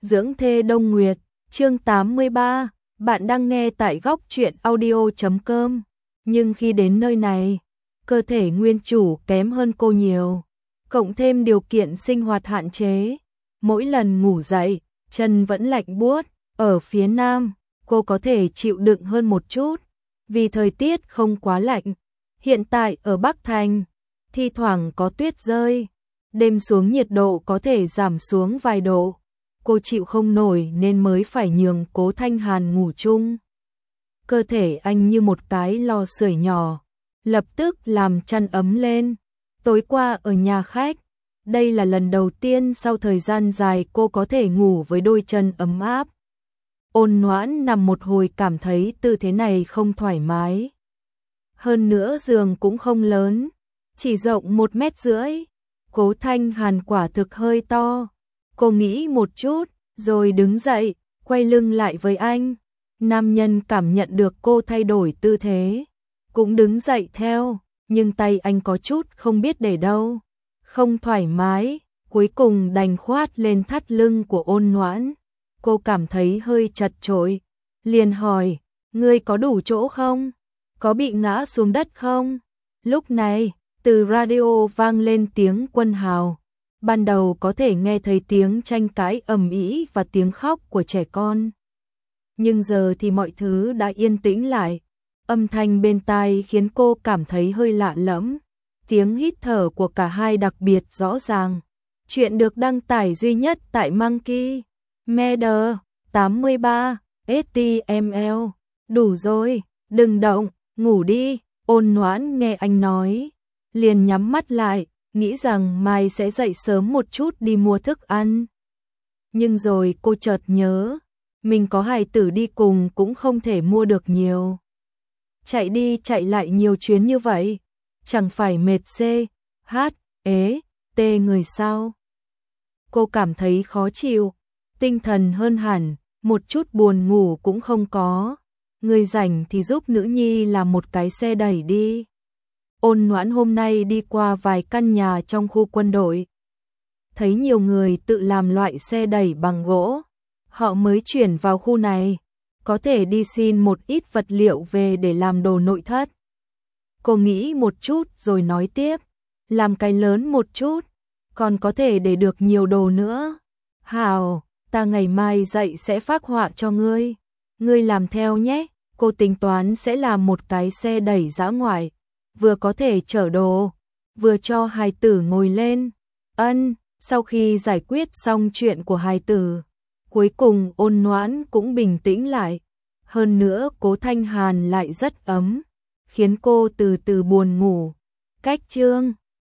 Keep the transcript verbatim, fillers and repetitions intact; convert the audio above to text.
Dưỡng thê Đông Nguyệt, chương tám mươi ba, bạn đang nghe tại góc truyện audio chấm com. Nhưng khi đến nơi này, cơ thể nguyên chủ kém hơn cô nhiều, cộng thêm điều kiện sinh hoạt hạn chế. Mỗi lần ngủ dậy, chân vẫn lạnh buốt. Ở phía Nam, cô có thể chịu đựng hơn một chút, vì thời tiết không quá lạnh. Hiện tại ở Bắc Thành, thi thoảng có tuyết rơi, đêm xuống nhiệt độ có thể giảm xuống vài độ. Cô chịu không nổi nên mới phải nhường Cố Thanh Hàn ngủ chung. Cơ thể anh như một cái lò sưởi nhỏ, lập tức làm chăn ấm lên. Tối qua ở nhà khách, đây là lần đầu tiên sau thời gian dài cô có thể ngủ với đôi chân ấm áp. Ôn Noãn nằm một hồi cảm thấy tư thế này không thoải mái. Hơn nữa giường cũng không lớn, chỉ rộng một mét rưỡi. Cố Thanh Hàn quả thực hơi to. Cô nghĩ một chút, rồi đứng dậy, quay lưng lại với anh. Nam nhân cảm nhận được cô thay đổi tư thế, cũng đứng dậy theo, nhưng tay anh có chút không biết để đâu. Không thoải mái, cuối cùng đành khoát lên thắt lưng của Ôn Noãn. Cô cảm thấy hơi chật chội, liền hỏi, ngươi có đủ chỗ không? Có bị ngã xuống đất không? Lúc này, từ radio vang lên tiếng Quân Hào. Ban đầu có thể nghe thấy tiếng tranh cãi ầm ĩ và tiếng khóc của trẻ con. Nhưng giờ thì mọi thứ đã yên tĩnh lại. Âm thanh bên tai khiến cô cảm thấy hơi lạ lẫm. Tiếng hít thở của cả hai đặc biệt rõ ràng. Chuyện được đăng tải duy nhất tại Monkey Media tám mươi ba ét tê em lờ. Đủ rồi, đừng động, ngủ đi. Ôn Noãn nghe anh nói, liền nhắm mắt lại, nghĩ rằng mai sẽ dậy sớm một chút đi mua thức ăn. Nhưng rồi cô chợt nhớ, mình có hài tử đi cùng cũng không thể mua được nhiều. Chạy đi chạy lại nhiều chuyến như vậy, chẳng phải mệt xê, hát, ế, tê người sao? Cô cảm thấy khó chịu, tinh thần hơn hẳn, một chút buồn ngủ cũng không có. Người rảnh thì giúp nữ nhi làm một cái xe đẩy đi. Ôn Noãn hôm nay đi qua vài căn nhà trong khu quân đội, thấy nhiều người tự làm loại xe đẩy bằng gỗ. Họ mới chuyển vào khu này, có thể đi xin một ít vật liệu về để làm đồ nội thất. Cô nghĩ một chút rồi nói tiếp, làm cái lớn một chút, còn có thể để được nhiều đồ nữa. Hào, ta ngày mai dậy sẽ phác họa cho ngươi, ngươi làm theo nhé. Cô tính toán sẽ làm một cái xe đẩy dã ngoại, vừa có thể chở đồ, vừa cho hài tử ngồi lên. Ân, sau khi giải quyết xong chuyện của hài tử, cuối cùng Ôn Noãn cũng bình tĩnh lại. Hơn nữa Cố Thanh Hàn lại rất ấm, khiến cô từ từ buồn ngủ. Cách chương